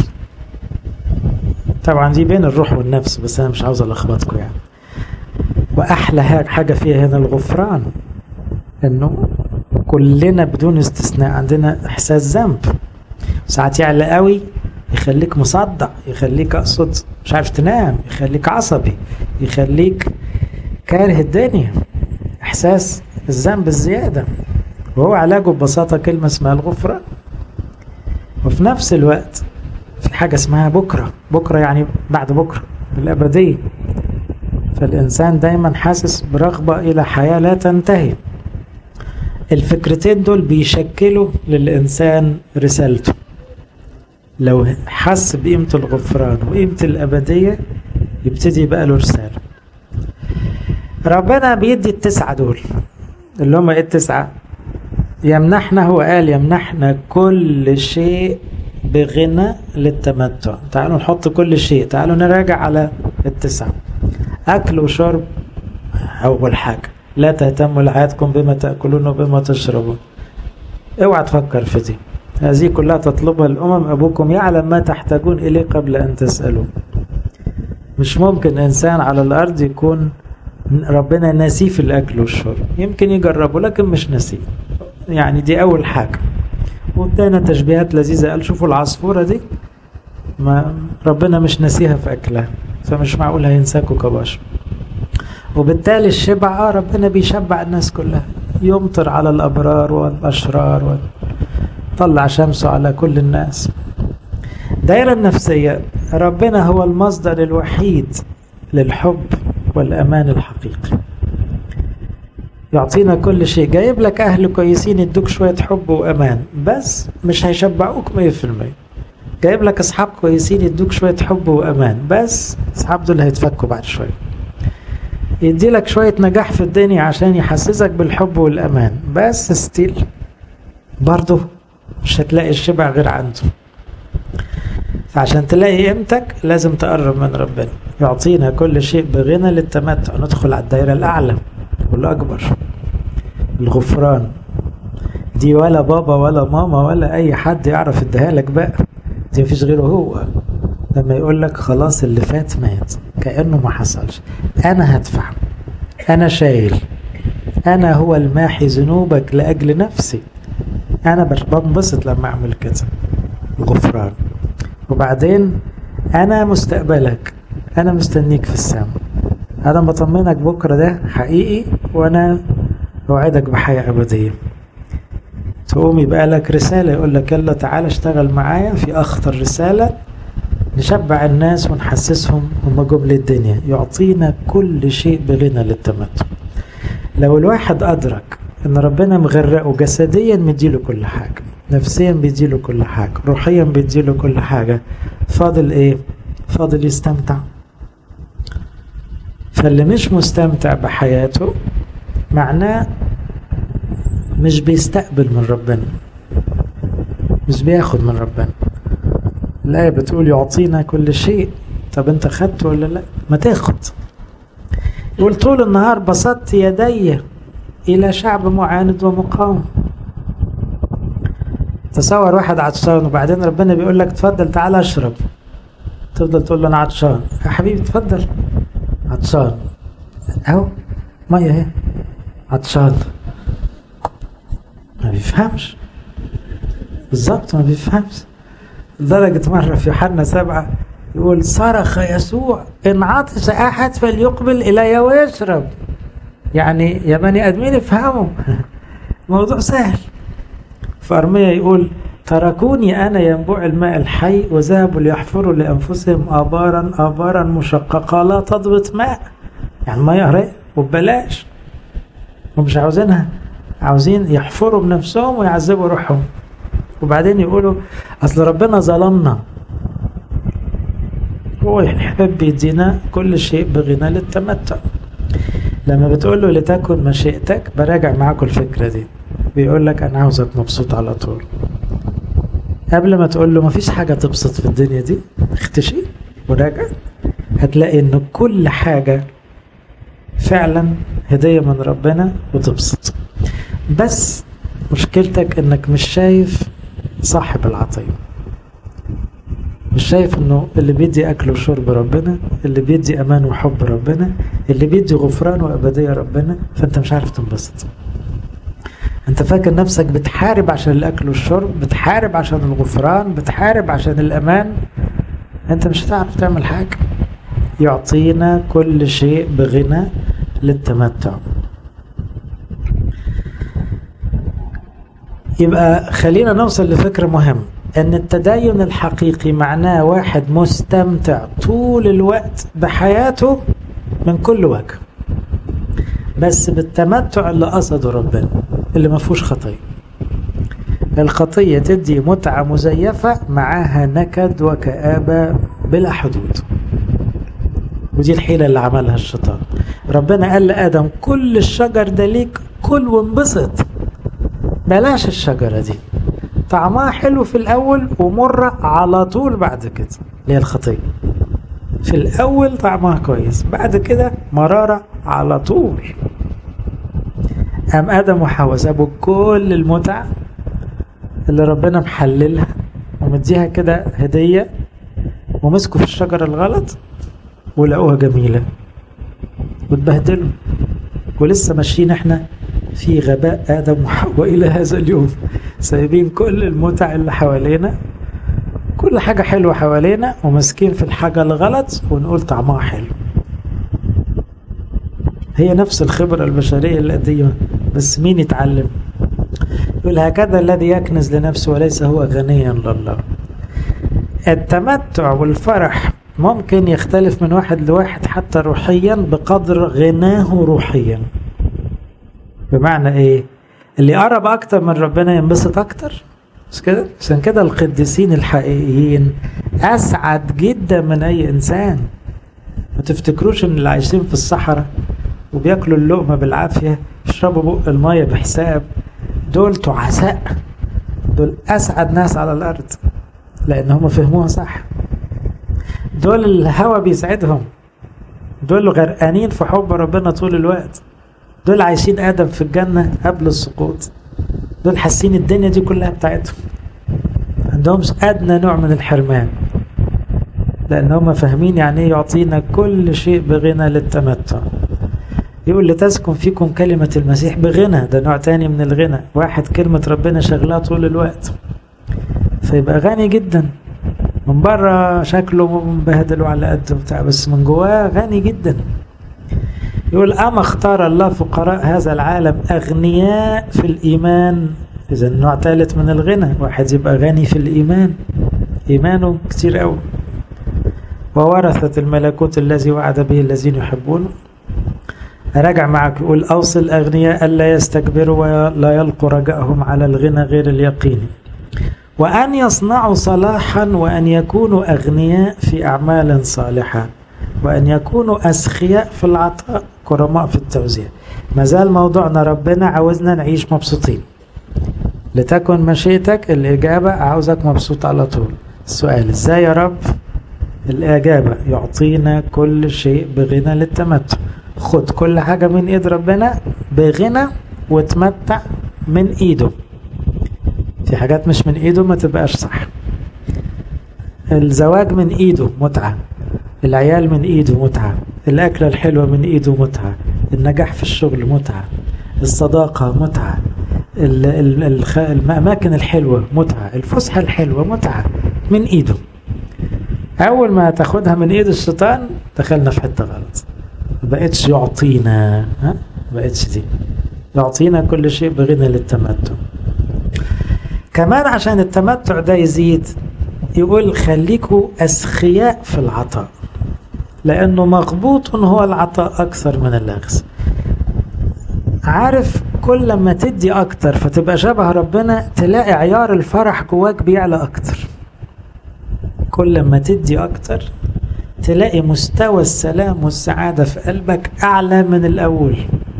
Speaker 1: طبعا دي بين الروح والنفس بس أنا مش عاوز ألخبطكم يعني. وأحلى حاجة فيها هنا الغفران، إنه كلنا بدون استثناء عندنا إحساس ذنب. ساعات يعلى قوي يخليك مصدع، يخليك أقصد مش عارف تنام، يخليك عصبي، يخليك كاره الدنيا. إحساس الذنب الزيادة، وهو علاجه ببساطة كلمة اسمها الغفران. وفي نفس الوقت في حاجة اسمها بكرة. بكرة يعني بعد بكرة، الأبدية. فالإنسان دايما حاسس برغبة إلى حياة لا تنتهي. الفكرتين دول بيشكلوا للإنسان رسالته. لو حس بقيمة الغفران وقيمة الأبدية يبتدي يبقى له رسالة. ربنا بيدي التسعة دول اللي هم ايه التسعة؟ يمنحنا، هو قال يمنحنا كل شيء بغنى للتمتع. تعالوا نحط كل شيء، تعالوا نراجع على التسعة. أكل وشرب أول حاجة، لا تهتموا لحياتكم بما تأكلون وبما تشربون. اوعى تفكر في دي، هذه كلها تطلبها الأمم، أبوكم يعلم ما تحتاجون إليه قبل أن تسألوا. مش ممكن إنسان على الأرض يكون ربنا ناسيه في الأكل والشرب. يمكن يجربه لكن مش ناسيه. يعني دي أول حاجة. وادانا تشبيهات لذيذة، قال شوفوا العصفورة دي ما ربنا مش ناسيها في أكلها، فمش معقول هينساكوا كبشر. وبالتالي الشبع آه ربنا بيشبع الناس كلها، يمطر على الأبرار والأشرار وطلع شمسه على كل الناس. دائرة النفسية، ربنا هو المصدر الوحيد للحب والأمان الحقيقي. يعطينا كل شيء، جايب لك أهل كويسين يدوك شوية حب وأمان بس مش هيشبعوك مية في المية. جايب لك أصحاب كويسين يدوك شوية حب وأمان بس أصحاب دول هيتفكوا بعد شوية. يدي لك شوية نجاح في الدنيا عشان يحسسك بالحب والأمان بس ستيل برضه مش هتلاقي الشبع غير عنده. فعشان تلاقي قيمتك لازم تقرب من ربنا. يعطينا كل شيء بغنى للتمتع. ندخل على الدائرة الأعلى والأكبر، الغفران. دي ولا بابا ولا ماما ولا أي حد يعرف يديها لك بقى، دي مفيش غيره هو. لما يقول لك خلاص اللي فات مات كأنه ما حصلش، أنا هدفع، أنا شايل، أنا هو الماحي ذنوبك لأجل نفسي. أنا بنبسط لما أعمل كده، الغفران. وبعدين أنا مستقبلك، أنا مستنيك في السماء، أنا بطمنك بكرة ده حقيقي، وأنا أوعدك بحياة أبدية. تقوم يبقى لك رسالة يقول لك يلا تعالى اشتغل معايا في أخطر رسالة، نشبع الناس ونحسسهم هم جملة الدنيا. يعطينا كل شيء بغنى للتمتع. لو الواحد أدرك أن ربنا مغرقه جسديا مديله كل حاجة، نفسيا بيديله كل حاجة، روحيا بيديله كل حاجة، فاضل إيه؟ فاضل يستمتع. فاللي مش مستمتع بحياته معناه مش بيستقبل من ربنا، مش بياخد من ربنا. الآية بتقول يعطينا كل شيء. طب انت خدت ولا لا؟ ما تاخد. يقول طول النهار بسطت يدي إلى شعب معاند ومقاوم. تصور واحد عطشان وبعدين ربنا بيقول لك تفضل تعال اشرب، تفضل تقول له انا عطشان. يا حبيبي تفضل، عطشان اهو ميه اهي، عطشان. ما بيفهمش بالظبط، ما بيفهمش. لدرجة مرة في يوحنا سبعة يقول صرخ يسوع إن عطش أحد فليقبل إلي ويشرب. يعني يا بني آدمين افهموا الموضوع سهل. فأرمية يقول تركوني أنا ينبوع الماء الحي وذهبوا ليحفروا لأنفسهم آبارا آبارا مشققة لا تضبط ماء. يعني ما يهرق وببلاش، ومش عاوزينها، عاوزين يحفروا بنفسهم ويعذبوا روحهم. وبعدين يقولوا أصل ربنا ظلمنا. هو يحب يدينا كل شيء بغنى للتمتع. لما بتقول له لتكن مشيئتك، براجع معاكم الفكرة دي، بيقول لك أنا عاوزك مبسوط على طول. قبل ما تقول له مفيش حاجة تبسط في الدنيا دي، اختشي وراجع، هتلاقي إن كل حاجة فعلا هدية من ربنا وتبسط. بس مشكلتك إنك مش شايف صاحب العطية، مش شايف انه اللي بيدي اكل وشرب ربنا، اللي بيدي امان وحب ربنا، اللي بيدي غفران وابدية ربنا. فانت مش عارف تنبسط. انت فاكر نفسك بتحارب عشان الاكل والشرب، بتحارب عشان الغفران، بتحارب عشان الامان. انت مش هتعرف تعمل حاجة. يعطينا كل شيء بغنى للتمتع. يبقى خلينا نوصل لفكرة مهمة، ان التدين الحقيقي معناه واحد مستمتع طول الوقت بحياته من كل وجه، بس بالتمتع اللي قصده ربنا، اللي ما فيهوش خطية. الخطية تدي متعة مزيفة معاها نكد وكآبة بلا حدود، ودي الحيلة اللي عملها الشيطان. ربنا قال لآدم كل الشجر ده ليك، كل وانبسط، بلاش الشجرة دي، طعمها حلو في الأول ومرة على طول بعد كده، اللي هي الخطية. في الأول طعمها كويس، بعد كده مرارة على طول. أم آدم وحواء سابوا كل المتع اللي ربنا محللها ومديها كده هدية، ومسكوا في الشجرة الغلط ولقوها جميلة واتبهدلوا. ولسه ماشيين احنا في غباء آدم وحواء إلى هذا اليوم، سايبين كل المتع اللي حوالينا، كل حاجة حلوة حوالينا، ومسكين في الحاجة الغلط ونقول طعمها حلو. هي نفس الخبرة البشرية القديمة، بس مين يتعلم؟ يقول هكذا الذي يكنز لنفسه وليس هو غنيا لله. التمتع والفرح ممكن يختلف من واحد لواحد حتى روحيا بقدر غناه روحيا. بمعنى ايه؟ اللي قرب اكتر من ربنا ينبسط اكتر، مش كده؟ عشان كده القديسين الحقيقيين اسعد جدا من اي انسان. ما تفتكروش ان اللي عايشين في الصحراء وبياكلوا اللقمة بالعافية يشربوا بق المية بحساب دول تعساء، دول اسعد ناس على الارض لان هم فهموها صح. دول الهوى بيسعدهم، دول غرقانين في حب ربنا طول الوقت، دول عايشين آدم في الجنة قبل السقوط، دول حاسين الدنيا دي كلها بتاعتهم، عندهمش أدنى نوع من الحرمان، لأن هم فاهمين يعني ايه يعطينا كل شيء بغنى للتمتع. يقول لتسكن فيكم كلمة المسيح بغنى، ده نوع تاني من الغنى. واحد كلمة ربنا شغلها طول الوقت فيبقى غني جدا، من بره شكله مبهدل وعلى قده بتاع، بس من جواه غني جدا. يقول أما اختار الله فقراء هذا العالم أغنياء في الإيمان. إذا نوع ثالث من الغنى، واحد يبقى غني في الإيمان، إيمانه كتير قوي. وورثة الملكوت الذي وعد به الذين يحبونه. أراجع معك، يقول أوصل الأغنياء ألا يستكبروا ولا يلقوا رجائهم على الغنى غير اليقين، وأن يصنعوا صلاحا، وأن يكونوا أغنياء في أعمال صالحة، وأن يكونوا أسخياء في العطاء كرماء في التوزيع. مازال موضوعنا ربنا عاوزنا نعيش مبسوطين. لتكن مشيئتك، الإجابة عاوزك مبسوط على طول. السؤال إزاي يا رب؟ الإجابة يعطينا كل شيء بغنى للتمتع. خد كل حاجة من إيد ربنا بغنى وتمتع من إيده. في حاجات مش من إيده ما تبقاش صح. الزواج من إيده متعة، العيال من إيده متعة، الأكلة الحلوة من إيده متعة، النجاح في الشغل متعة، الصداقة متعة، الأماكن الحلوة متعة، الفسحة الحلوة متعة من إيده. أول ما تاخدها من إيد الشيطان دخلنا في حتة غلط، ما بقتش يعطينا، ها؟ ما بقتش دي يعطينا كل شيء بغنى للتمتع. كمان عشان التمتع ده يزيد يقول خليكوا أسخياء في العطاء، لأنه مغبوط هو العطاء أكثر من الأخذ. عارف كل ما تدي أكتر فتبقى شبه ربنا، تلاقي عيار الفرح جواك بيعلى أكتر. كل ما تدي أكتر تلاقي مستوى السلام والسعادة في قلبك أعلى من الأول.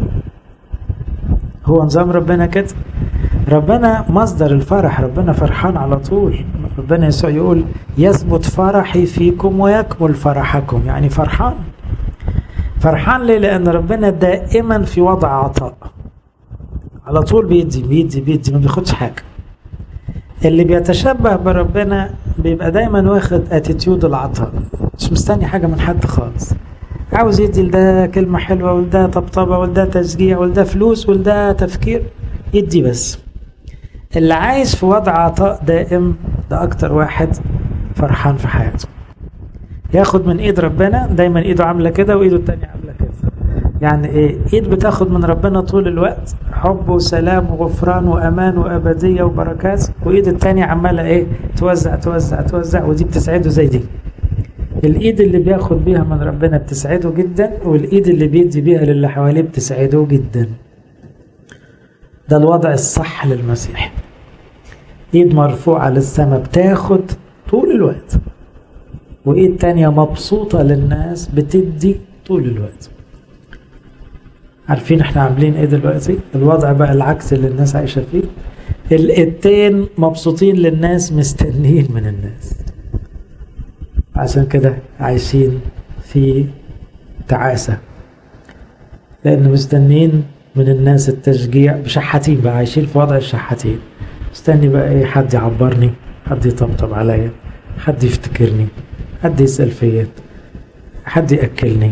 Speaker 1: هو نظام ربنا كده، ربنا مصدر الفرح، ربنا فرحان على طول. ربنا يسوع يقول يثبت فرحي فيكم ويكمل فرحكم، يعني فرحان. فرحان ليه؟ لأن ربنا دائما في وضع عطاء، على طول بيدي بيدي بيدي، ما بياخدش حاجة. اللي بيتشبه بربنا بيبقى دايما واخد اتيتيود العطاء، مش مستني حاجة من حد خالص، عاوز يدي لده كلمة حلوة ولده طبطبة ولده تشجيع ولده فلوس ولده تفكير، يدي بس. اللي عايش في وضع عطاء دائم ده أكتر واحد فرحان في حياته. ياخد من إيد ربنا دايما، إيده عاملة كده وإيده التانية عاملة كده. يعني إيه؟ إيد بتاخد من ربنا طول الوقت حب وسلام وغفران وأمان وأبدية وبركات، وإيد التانية عمالة إيه؟ توزع توزع توزع، ودي بتسعده زي دي. الإيد اللي بياخد بيها من ربنا بتسعده جدا، والإيد اللي بيدي بيها للي حواليه بتسعده جدا. ده الوضع الصح للمسيح. ايد مرفوعة للسماء بتاخد طول الوقت، وايد تانية مبسوطة للناس بتدي طول الوقت. عارفين احنا عاملين ايه دلوقتي؟ الوضع بقى العكس اللي الناس عايشة فيه. الايدتين مبسوطين للناس، مستنين من الناس. عشان كده عايشين في تعاسة، لأن مستنين من الناس التشجيع، بشحاتين بقى، عايشين في وضع الشحاتين. مستني بقى ايه؟ حد يعبرني، حد يطبطب عليا، حد يفتكرني، حد يسأل فيا، حد يأكلني.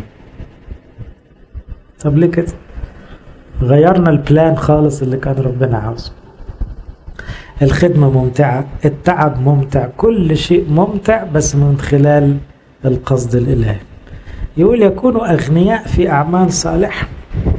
Speaker 1: طب ليه كده؟ غيرنا البلان خالص اللي كان ربنا عاوزه. الخدمة ممتعة، التعب ممتع، كل شيء ممتع، بس من خلال القصد الإلهي. يقول يكونوا أغنياء في أعمال صالحة.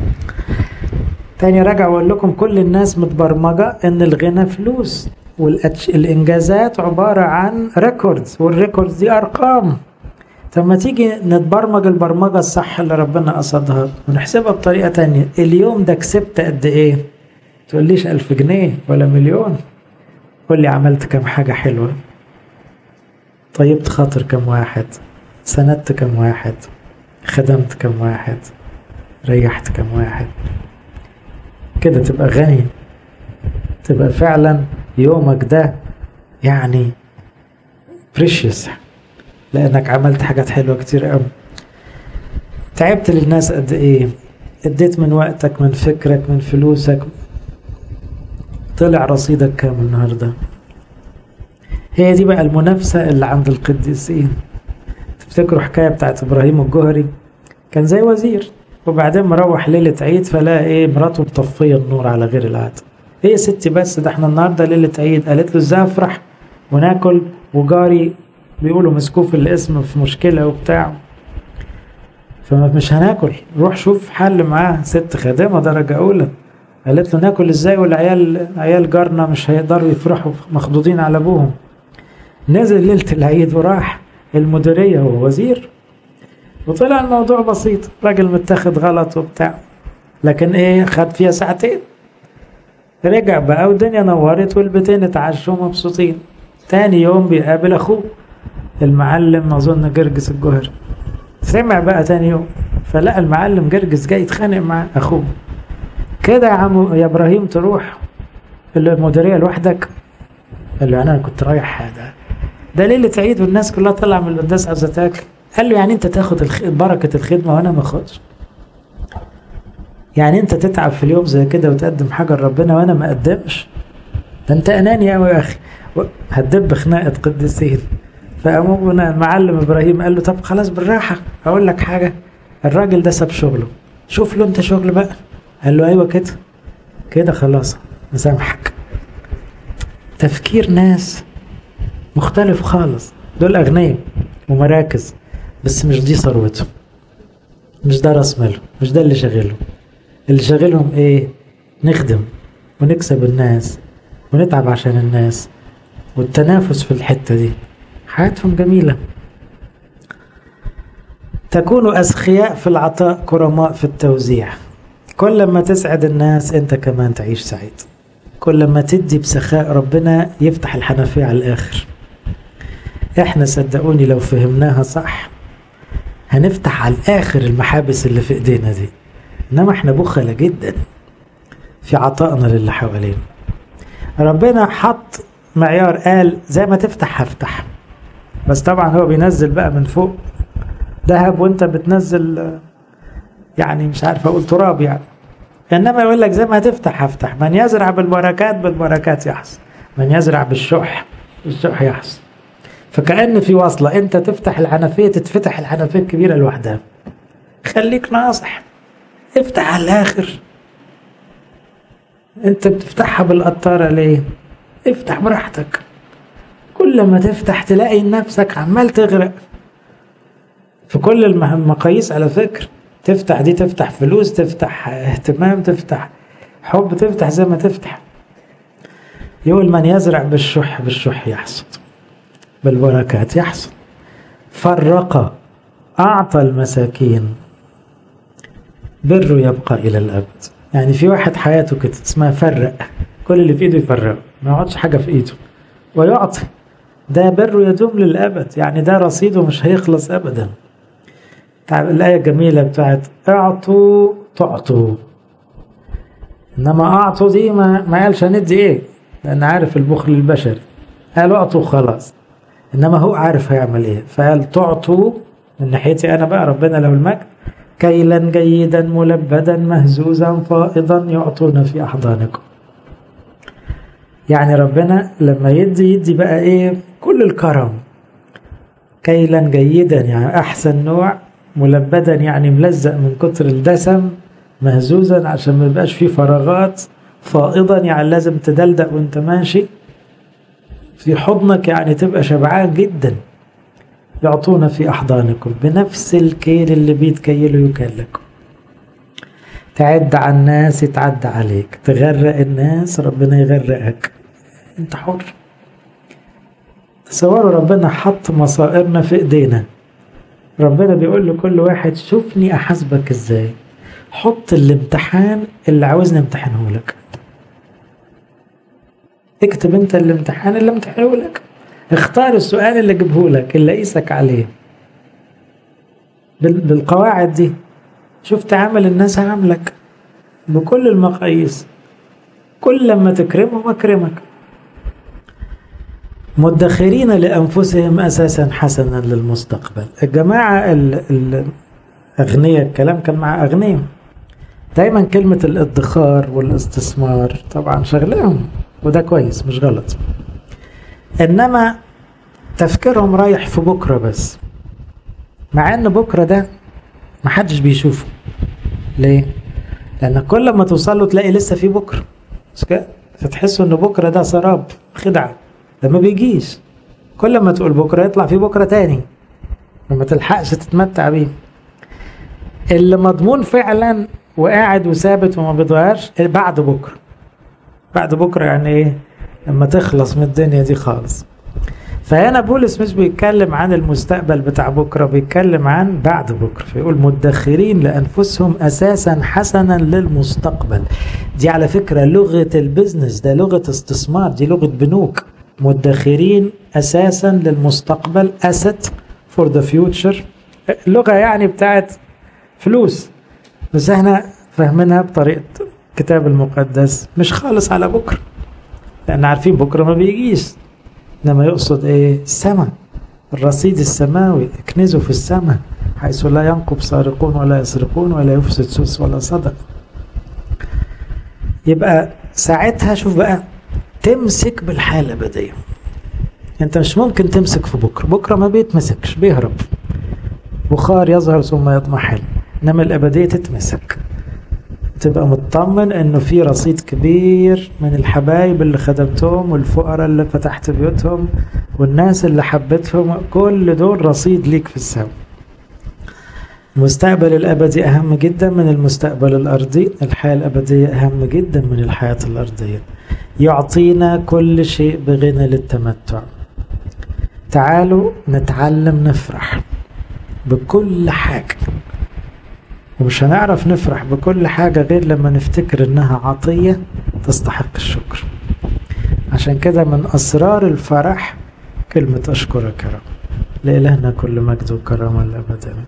Speaker 1: تاني راجع واقول لكم كل الناس متبرمجة ان الغنى فلوس، والانجازات عبارة عن ريكوردز، والريكوردز دي ارقام. طب ما تيجي نتبرمج البرمجة الصح اللي ربنا قصدها ونحسبها بطريقة تانية. اليوم ده كسبت قد ايه؟ تقوليش ألف جنيه ولا مليون، قول لي عملت كم حاجة حلوة، طيبت خاطر كم واحد، سندت كم واحد، خدمت كم واحد، ريحت كم واحد. كده تبقى غني، تبقى فعلا يومك ده يعني بريشيوس، لأنك عملت حاجات حلوة كتير قوي. تعبت للناس قد ايه؟ اديت من وقتك، من فكرك، من فلوسك. طلع رصيدك كام النهاردة؟ هي دي بقى المنافسة اللي عند القديسين. تفتكروا حكاية بتاعت إبراهيم الجوهري؟ كان زي وزير، وبعدين مروح ليلة عيد فلا ايه مراته مطفية النور على غير العادة. ايه يا ستي بس ده احنا النهاردة ليلة عيد. قالت له ازاي افرح وناكل وجاري بيقولوا مسكوه في الاسم في مشكلة وبتاع، فمش هناكل، روح شوف حل معاه. ست خادمة درجة أولى قالت له ناكل ازاي والعيال عيال جارنا مش هيقدروا يفرحوا مخضوضين على ابوهم. نزل ليلة العيد وراح المديرية وهو وزير، وطلع الموضوع بسيط، راجل متاخد غلط وبتاع، لكن ايه خد فيها ساعتين. رجع بقى والدنيا نورت والبيتين اتعشوا مبسوطين. تاني يوم بيقابل اخوه المعلم اظن جرجس الجوهري. سمع بقى تاني يوم فلقى المعلم جرجس جاي يتخانق مع اخوه. كده يا عم يا ابراهيم تروح المديريه لوحدك؟ قال له انا كنت رايح هذا ده ليله عيد والناس كلها طالعه من القداس عايزه تاكل. قال له يعني انت تاخد الخ... بركه الخدمه وانا ما اخدش؟ يعني انت تتعب في اليوم زي كده وتقدم حاجه لربنا وانا ما اقدمش؟ ده انت اناني قوي يا اخي. هتدب خناقه قديسين. فقام المعلم ابراهيم قال له طب خلاص بالراحه، اقول لك حاجه، الراجل ده ساب شغله، شوف له انت شغل بقى. قال له ايوه كده كده خلاص مسامحك. تفكير ناس مختلف خالص. دول اغنياء ومراكز، بس مش دي ثروتهم، مش ده راس مالهم، مش ده اللي شاغلهم. اللي شاغلهم ايه؟ نخدم ونكسب الناس ونتعب عشان الناس، والتنافس في الحتة دي. حياتهم جميلة. تكونوا أسخياء في العطاء كرماء في التوزيع. كل ما تسعد الناس انت كمان تعيش سعيد. كل ما تدي بسخاء ربنا يفتح الحنفية على الآخر. احنا صدقوني لو فهمناها صح هنفتح على الآخر المحابس اللي في ايدينا دي. انما احنا بخلة جدا في عطائنا للي حوالينا. ربنا حط معيار، قال زي ما تفتح هفتح، بس طبعا هو بينزل بقى من فوق ذهب وانت بتنزل يعني مش عارف اقول تراب يعني. انما يقول لك زي ما تفتح هفتح. من يزرع بالبركات بالبركات يحصل، من يزرع بالشح بالشح يحصل. فكأن في وصلة، انت تفتح الحنفية تتفتح الحنفية الكبيرة لوحدها. خليك ناصح، افتح على الاخر. انت بتفتحها بالقطارة ليه؟ افتح براحتك. كل ما تفتح تلاقي نفسك عمال تغرق في كل المقاييس. على فكرة تفتح دي، تفتح فلوس، تفتح اهتمام، تفتح حب، تفتح زي ما تفتح. يقول من يزرع بالشح بالشح يحصد، بالبركات يحصد. فرق أعطى المساكين بره يبقى إلى الأبد. يعني في واحد حياته كده اسمها فرق، كل اللي في إيده يفرقه، ما يقعدش حاجة في إيده ويعطي. ده بره يدوم للأبد، يعني ده رصيده مش هيخلص أبدا. الآية الجميلة بتاعت اعطوا تعطوا. إنما اعطوا دي ما, ما قالش هندي إيه، لأن عارف البخل البشري. قال اعطوا خلاص، إنما هو عارف هيعمل إيه. فقال تعطوا من ناحيتي أنا بقى ربنا له المجد، كيلا جيدا ملبدا مهزوزا فائضا يعطون في أحضانكم. يعني ربنا لما يدي يدي بقى إيه؟ كل الكرم. كيلا جيدا يعني أحسن نوع، ملبدا يعني ملزق من كتر الدسم، مهزوزا عشان ما يبقاش فيه فراغات، فائضا يعني لازم تدلدق وانت ماشي في حضنك، يعني تبقى شبعان جدا. يعطون في أحضانكم بنفس الكيل اللي بيتكيلوا يكال لكم. تعد على الناس يتعدى عليك، تغرق الناس ربنا يغرقك، انت حر. تصوروا ربنا حط مصائرنا في ايدينا، ربنا بيقول لكل واحد شوفني أحاسبك إزاي، حط الامتحان اللي عاوزني امتحنه لك، اكتب انت الامتحان اللي امتحنه لك، اختار السؤال اللي اجيبه لك اللي اقيسك عليه بالقواعد دي. شوف تعامل الناس عاملك بكل المقاييس، كل لما تكرمهم اكرمك. مدخرين لأنفسهم أساسا حسنا للمستقبل. الجماعة الأغنياء، الكلام كان مع أغنياء، دايما كلمة الادخار والاستثمار طبعا شغلهم، وده كويس مش غلط، إنما تفكيرهم رايح في بكرة بس، مع إن بكرة ده محدش بيشوفه. ليه؟ لأن كل ما توصل له تلاقي لسه في بكرة، فتحسوا إن بكرة ده سراب خدعة، ده ما بيجيش. كل ما تقول بكرة يطلع في بكرة تاني، وما تلحقش تتمتع بيه. اللي مضمون فعلا وقاعد وثابت وما بيتغيرش بعد بكرة. بعد بكرة يعني ايه؟ لما تخلص من الدنيا دي خالص. فهنا بولس مش بيتكلم عن المستقبل بتاع بكرة، بيتكلم عن بعد بكرة، فيقول مدخرين لأنفسهم أساسا حسنا للمستقبل. دي على فكرة لغة البزنس، ده لغة استثمار، دي لغة بنوك. مدخرين أساسا للمستقبل، asset for the future، لغة يعني بتاعت فلوس، بس احنا فهمناها بطريقة الكتاب المقدس مش خالص على بكرة، لأن عارفين بكرة ما بيجيش، إنما يقصد ايه؟ السماء، الرصيد السماوي، اكنزوا في السماء حيث لا ينقب سارقون ولا يسرقون ولا يفسد سوس ولا صدق. يبقى ساعتها شوف بقى تمسك بالحياة الأبدية. انت مش ممكن تمسك في بكرة، بكرة ما بيتمسكش، بيهرب، بخار يظهر ثم يضمحل، انما الأبدية تتمسك. تبقى مطمن انه في رصيد كبير من الحبايب اللي خدمتهم والفقراء اللي فتحت بيوتهم والناس اللي حبتهم، كل دول رصيد ليك في السماء. المستقبل الأبدي أهم جدا من المستقبل الأرضي، الحياة الأبدية أهم جدا من الحياة الأرضية. يعطينا كل شيء بغنى للتمتع. تعالوا نتعلم نفرح بكل حاجة، ومش هنعرف نفرح بكل حاجة غير لما نفتكر إنها عطية تستحق الشكر. عشان كده من أسرار الفرح كلمة أشكرك يا رب. لإلهنا كل مجد وكرامة الأبد.